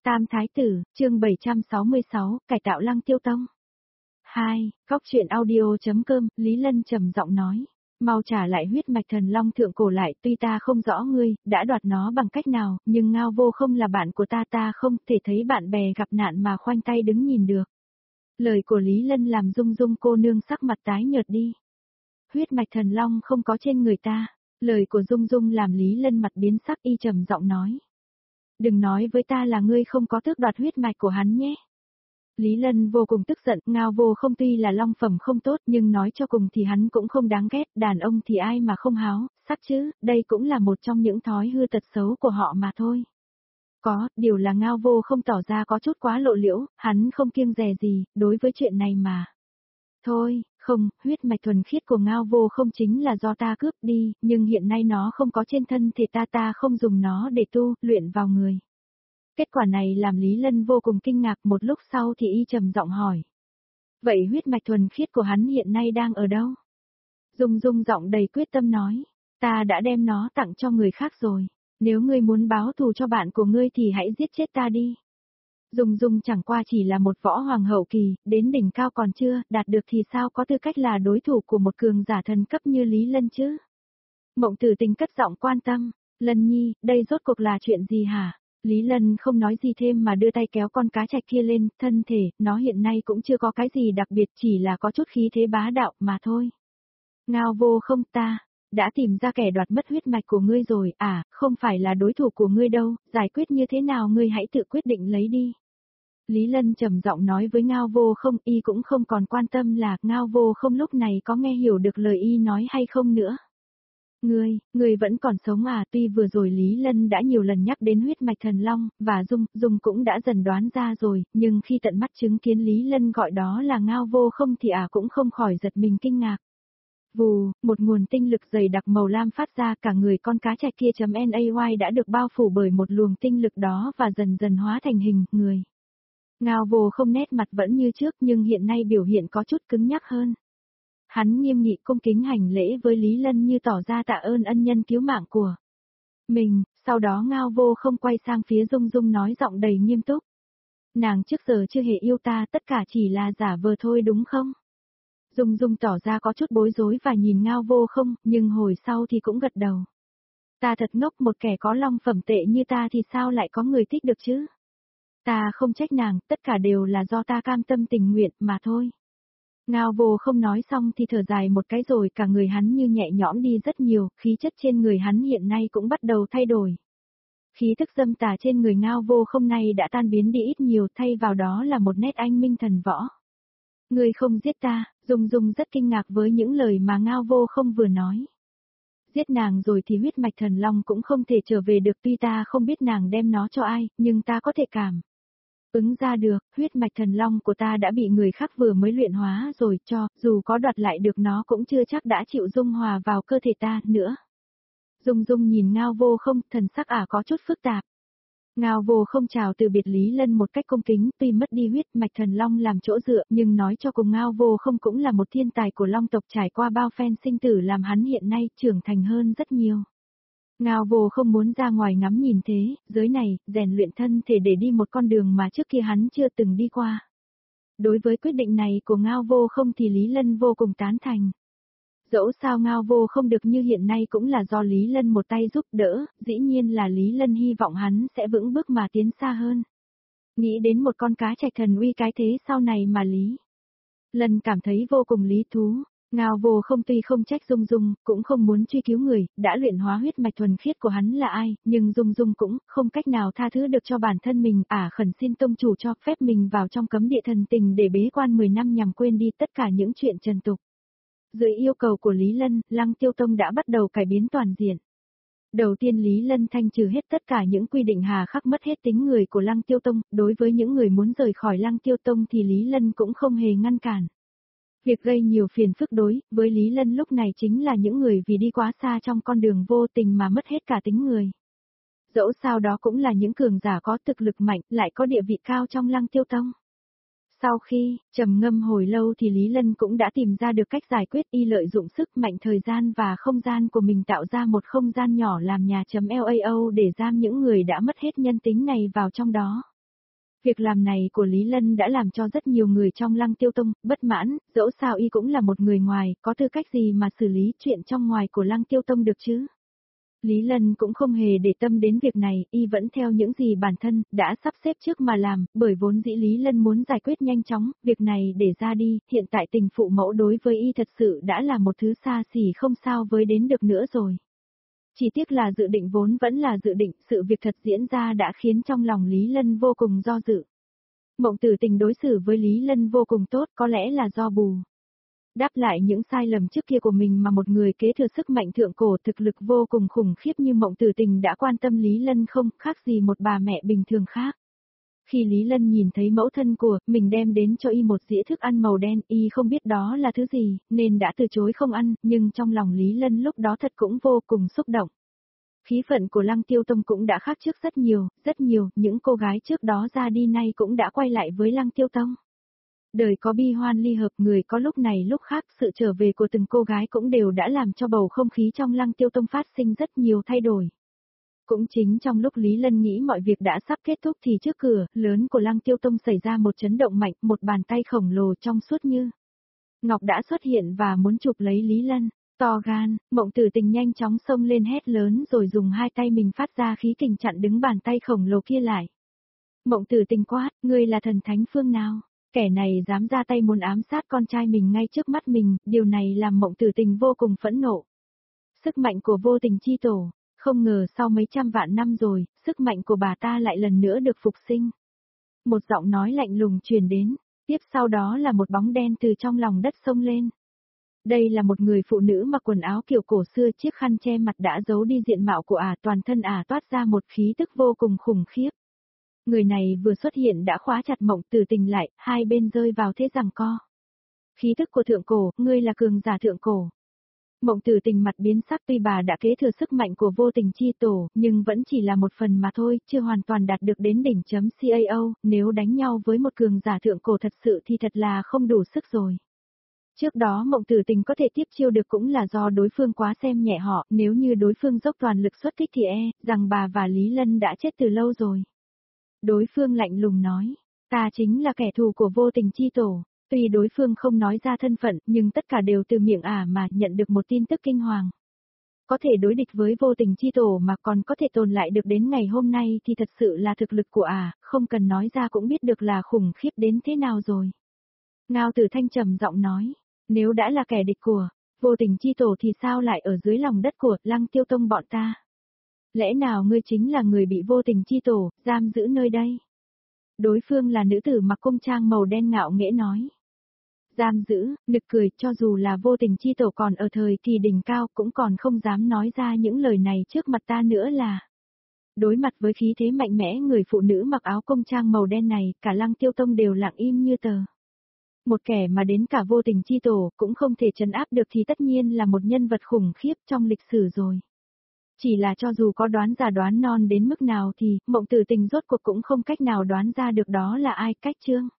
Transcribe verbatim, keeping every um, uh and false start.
Tam Thái Tử, chương bảy trăm sáu mươi sáu, cải tạo Lăng Tiêu Tông. hai, Góc truyện audio.com, Lý Lân trầm giọng nói. Mau trả lại huyết mạch thần long thượng cổ lại, tuy ta không rõ ngươi, đã đoạt nó bằng cách nào, nhưng Ngao Vô không là bạn của ta, ta không thể thấy bạn bè gặp nạn mà khoanh tay đứng nhìn được. Lời của Lý Lân làm Dung Dung cô nương sắc mặt tái nhợt đi. Huyết mạch thần long không có trên người ta. Lời của Dung Dung làm Lý Lân mặt biến sắc, y trầm giọng nói. Đừng nói với ta là ngươi không có tước đoạt huyết mạch của hắn nhé. Lý Lân vô cùng tức giận, Ngao Vô không tuy là long phẩm không tốt nhưng nói cho cùng thì hắn cũng không đáng ghét, đàn ông thì ai mà không háo, sắc chứ, đây cũng là một trong những thói hư tật xấu của họ mà thôi. Có, điều là Ngao Vô không tỏ ra có chút quá lộ liễu, hắn không kiêng dè gì, đối với chuyện này mà. Thôi, không, huyết mạch thuần khiết của Ngao Vô không chính là do ta cướp đi, nhưng hiện nay nó không có trên thân thể ta, ta không dùng nó để tu, luyện vào người. Kết quả này làm Lý Lân vô cùng kinh ngạc, một lúc sau thì y trầm giọng hỏi. Vậy huyết mạch thuần khiết của hắn hiện nay đang ở đâu? Dung Dung giọng đầy quyết tâm nói, ta đã đem nó tặng cho người khác rồi, nếu ngươi muốn báo thù cho bạn của ngươi thì hãy giết chết ta đi. Dung Dung chẳng qua chỉ là một võ hoàng hậu kỳ, đến đỉnh cao còn chưa, đạt được thì sao có tư cách là đối thủ của một cường giả thần cấp như Lý Lân chứ? Mộng Tử Tình cất giọng quan tâm, Lân Nhi, đây rốt cuộc là chuyện gì hả? Lý Lân không nói gì thêm mà đưa tay kéo con cá trạch kia lên, thân thể, nó hiện nay cũng chưa có cái gì đặc biệt, chỉ là có chút khí thế bá đạo mà thôi. Ngao Vô không, ta đã tìm ra kẻ đoạt mất huyết mạch của ngươi rồi, à, không phải là đối thủ của ngươi đâu, giải quyết như thế nào ngươi hãy tự quyết định lấy đi. Lý Lân trầm giọng nói với Ngao Vô không, y cũng không còn quan tâm là Ngao Vô không lúc này có nghe hiểu được lời y nói hay không nữa. Ngươi, ngươi vẫn còn sống à, tuy vừa rồi Lý Lân đã nhiều lần nhắc đến huyết mạch thần long, và Dung, Dung cũng đã dần đoán ra rồi, nhưng khi tận mắt chứng kiến Lý Lân gọi đó là Ngao Vô không thì à cũng không khỏi giật mình kinh ngạc. Vù, một nguồn tinh lực dày đặc màu lam phát ra, cả người con cá trạch kia .nay đã được bao phủ bởi một luồng tinh lực đó và dần dần hóa thành hình, người. Ngao Vô không nét mặt vẫn như trước nhưng hiện nay biểu hiện có chút cứng nhắc hơn. Hắn nghiêm nghị cung kính hành lễ với Lý Lân như tỏ ra tạ ơn ân nhân cứu mạng của mình, sau đó Ngao Vô không quay sang phía Dung Dung nói giọng đầy nghiêm túc. Nàng trước giờ chưa hề yêu ta, tất cả chỉ là giả vờ thôi đúng không? Dung Dung tỏ ra có chút bối rối và nhìn Ngao Vô không, nhưng hồi sau thì cũng gật đầu. Ta thật ngốc, một kẻ có long phẩm tệ như ta thì sao lại có người thích được chứ? Ta không trách nàng, tất cả đều là do ta cam tâm tình nguyện mà thôi. Ngao Vô không nói xong thì thở dài một cái rồi cả người hắn như nhẹ nhõm đi rất nhiều, khí chất trên người hắn hiện nay cũng bắt đầu thay đổi. Khí thức dâm tà trên người Ngao Vô không nay đã tan biến đi ít nhiều, thay vào đó là một nét anh minh thần võ. Ngươi không giết ta, Dung Dung rất kinh ngạc với những lời mà Ngao Vô không vừa nói. Giết nàng rồi thì huyết mạch thần long cũng không thể trở về được, tuy ta không biết nàng đem nó cho ai, nhưng ta có thể cảm ứng ra được, huyết mạch thần long của ta đã bị người khác vừa mới luyện hóa rồi, cho, dù có đoạt lại được nó cũng chưa chắc đã chịu dung hòa vào cơ thể ta nữa. Dung Dung nhìn Ngao Vô không, thần sắc ả có chút phức tạp. Ngao Vô không chào từ biệt Lý Lân một cách cung kính, tuy mất đi huyết mạch thần long làm chỗ dựa, nhưng nói cho cùng Ngao Vô không cũng là một thiên tài của long tộc, trải qua bao phen sinh tử làm hắn hiện nay trưởng thành hơn rất nhiều. Ngao Vô không muốn ra ngoài ngắm nhìn thế giới này, rèn luyện thân thể để đi một con đường mà trước kia hắn chưa từng đi qua. Đối với quyết định này của Ngao Vô không thì Lý Lân vô cùng tán thành. Dẫu sao Ngao Vô không được như hiện nay cũng là do Lý Lân một tay giúp đỡ, dĩ nhiên là Lý Lân hy vọng hắn sẽ vững bước mà tiến xa hơn. Nghĩ đến một con cá trạch thần uy cái thế sau này mà Lý Lân cảm thấy vô cùng lý thú. Ngao Vô không tuy không trách Dung Dung, cũng không muốn truy cứu người, đã luyện hóa huyết mạch thuần khiết của hắn là ai, nhưng Dung Dung cũng không cách nào tha thứ được cho bản thân mình, ả à, khẩn xin tông chủ cho phép mình vào trong cấm địa thần tình để bế quan mười năm nhằm quên đi tất cả những chuyện trần tục. Dưới yêu cầu của Lý Lân, Lăng Tiêu Tông đã bắt đầu cải biến toàn diện. Đầu tiên Lý Lân thanh trừ hết tất cả những quy định hà khắc, mất hết tính người của Lăng Tiêu Tông, đối với những người muốn rời khỏi Lăng Tiêu Tông thì Lý Lân cũng không hề ngăn cản. Việc gây nhiều phiền phức đối với Lý Lân lúc này chính là những người vì đi quá xa trong con đường vô tình mà mất hết cả tính người. Dẫu sao đó cũng là những cường giả có thực lực mạnh, lại có địa vị cao trong Lăng Tiêu Tông. Sau khi trầm ngâm hồi lâu thì Lý Lân cũng đã tìm ra được cách giải quyết, y lợi dụng sức mạnh thời gian và không gian của mình tạo ra một không gian nhỏ làm nhà .lao để giam những người đã mất hết nhân tính này vào trong đó. Việc làm này của Lý Lân đã làm cho rất nhiều người trong Lăng Tiêu Tông bất mãn, dẫu sao y cũng là một người ngoài, có tư cách gì mà xử lý chuyện trong ngoài của Lăng Tiêu Tông được chứ? Lý Lân cũng không hề để tâm đến việc này, y vẫn theo những gì bản thân đã sắp xếp trước mà làm, bởi vốn dĩ Lý Lân muốn giải quyết nhanh chóng, việc này để ra đi, hiện tại tình phụ mẫu đối với y thật sự đã là một thứ xa xỉ không sao với đến được nữa rồi. Chỉ tiếc là dự định vốn vẫn là dự định, sự việc thật diễn ra đã khiến trong lòng Lý Lân vô cùng do dự. Mộng Tử Tình đối xử với Lý Lân vô cùng tốt, có lẽ là do bù đáp lại những sai lầm trước kia của mình mà một người kế thừa sức mạnh thượng cổ thực lực vô cùng khủng khiếp như Mộng Tử Tình đã quan tâm Lý Lân không khác gì một bà mẹ bình thường khác. Khi Lý Lân nhìn thấy mẫu thân của mình đem đến cho y một dĩa thức ăn màu đen, y không biết đó là thứ gì, nên đã từ chối không ăn, nhưng trong lòng Lý Lân lúc đó thật cũng vô cùng xúc động. Khí phận của Lăng Tiêu Tông cũng đã khác trước rất nhiều, rất nhiều, những cô gái trước đó ra đi nay cũng đã quay lại với Lăng Tiêu Tông. Đời có bi hoan ly hợp, người có lúc này lúc khác, sự trở về của từng cô gái cũng đều đã làm cho bầu không khí trong Lăng Tiêu Tông phát sinh rất nhiều thay đổi. Cũng chính trong lúc Lý Lân nghĩ mọi việc đã sắp kết thúc thì trước cửa lớn của Lăng Tiêu Tông xảy ra một chấn động mạnh, một bàn tay khổng lồ trong suốt như ngọc đã xuất hiện và muốn chụp lấy Lý Lân. To gan, Mộng Tử Tình nhanh chóng xông lên hét lớn rồi dùng hai tay mình phát ra khí kình chặn đứng bàn tay khổng lồ kia lại. Mộng Tử Tình quát, ngươi là thần thánh phương nào? Kẻ này dám ra tay muốn ám sát con trai mình ngay trước mắt mình, điều này làm Mộng Tử Tình vô cùng phẫn nộ. Sức mạnh của vô tình chi tổ, không ngờ sau mấy trăm vạn năm rồi, sức mạnh của bà ta lại lần nữa được phục sinh. Một giọng nói lạnh lùng truyền đến, tiếp sau đó là một bóng đen từ trong lòng đất xông lên. Đây là một người phụ nữ mặc quần áo kiểu cổ xưa, chiếc khăn che mặt đã giấu đi diện mạo của ả, toàn thân ả toát ra một khí tức vô cùng khủng khiếp. Người này vừa xuất hiện đã khóa chặt Mộng Tử Tình lại, hai bên rơi vào thế giằng co. Khí tức của thượng cổ, ngươi là cường giả thượng cổ. Mộng Tử Tình mặt biến sắc, tuy bà đã kế thừa sức mạnh của vô tình chi tổ, nhưng vẫn chỉ là một phần mà thôi, chưa hoàn toàn đạt được đến đỉnh chấm cao, nếu đánh nhau với một cường giả thượng cổ thật sự thì thật là không đủ sức rồi. Trước đó Mộng Tử Tình có thể tiếp chiêu được cũng là do đối phương quá xem nhẹ họ, nếu như đối phương dốc toàn lực xuất kích thì e, rằng bà và Lý Lân đã chết từ lâu rồi. Đối phương lạnh lùng nói, ta chính là kẻ thù của vô tình chi tổ. Tuy đối phương không nói ra thân phận, nhưng tất cả đều từ miệng ả mà nhận được một tin tức kinh hoàng. Có thể đối địch với vô tình chi tổ mà còn có thể tồn lại được đến ngày hôm nay thì thật sự là thực lực của ả, không cần nói ra cũng biết được là khủng khiếp đến thế nào rồi. Ngao Tử Thanh trầm giọng nói, nếu đã là kẻ địch của vô tình chi tổ thì sao lại ở dưới lòng đất của Lăng Tiêu Tông bọn ta? Lẽ nào ngươi chính là người bị vô tình chi tổ giam giữ nơi đây? Đối phương là nữ tử mặc cung trang màu đen ngạo nghễ nói. Giam giữ, nực cười, cho dù là vô tình chi tổ còn ở thời kỳ đỉnh cao cũng còn không dám nói ra những lời này trước mặt ta nữa là. Đối mặt với khí thế mạnh mẽ người phụ nữ mặc áo cung trang màu đen này, cả Lăng Tiêu Tông đều lặng im như tờ. Một kẻ mà đến cả vô tình chi tổ cũng không thể trấn áp được thì tất nhiên là một nhân vật khủng khiếp trong lịch sử rồi. Chỉ là cho dù có đoán già đoán non đến mức nào thì, Mộng Tử Tình rốt cuộc cũng không cách nào đoán ra được đó là ai. Cách chương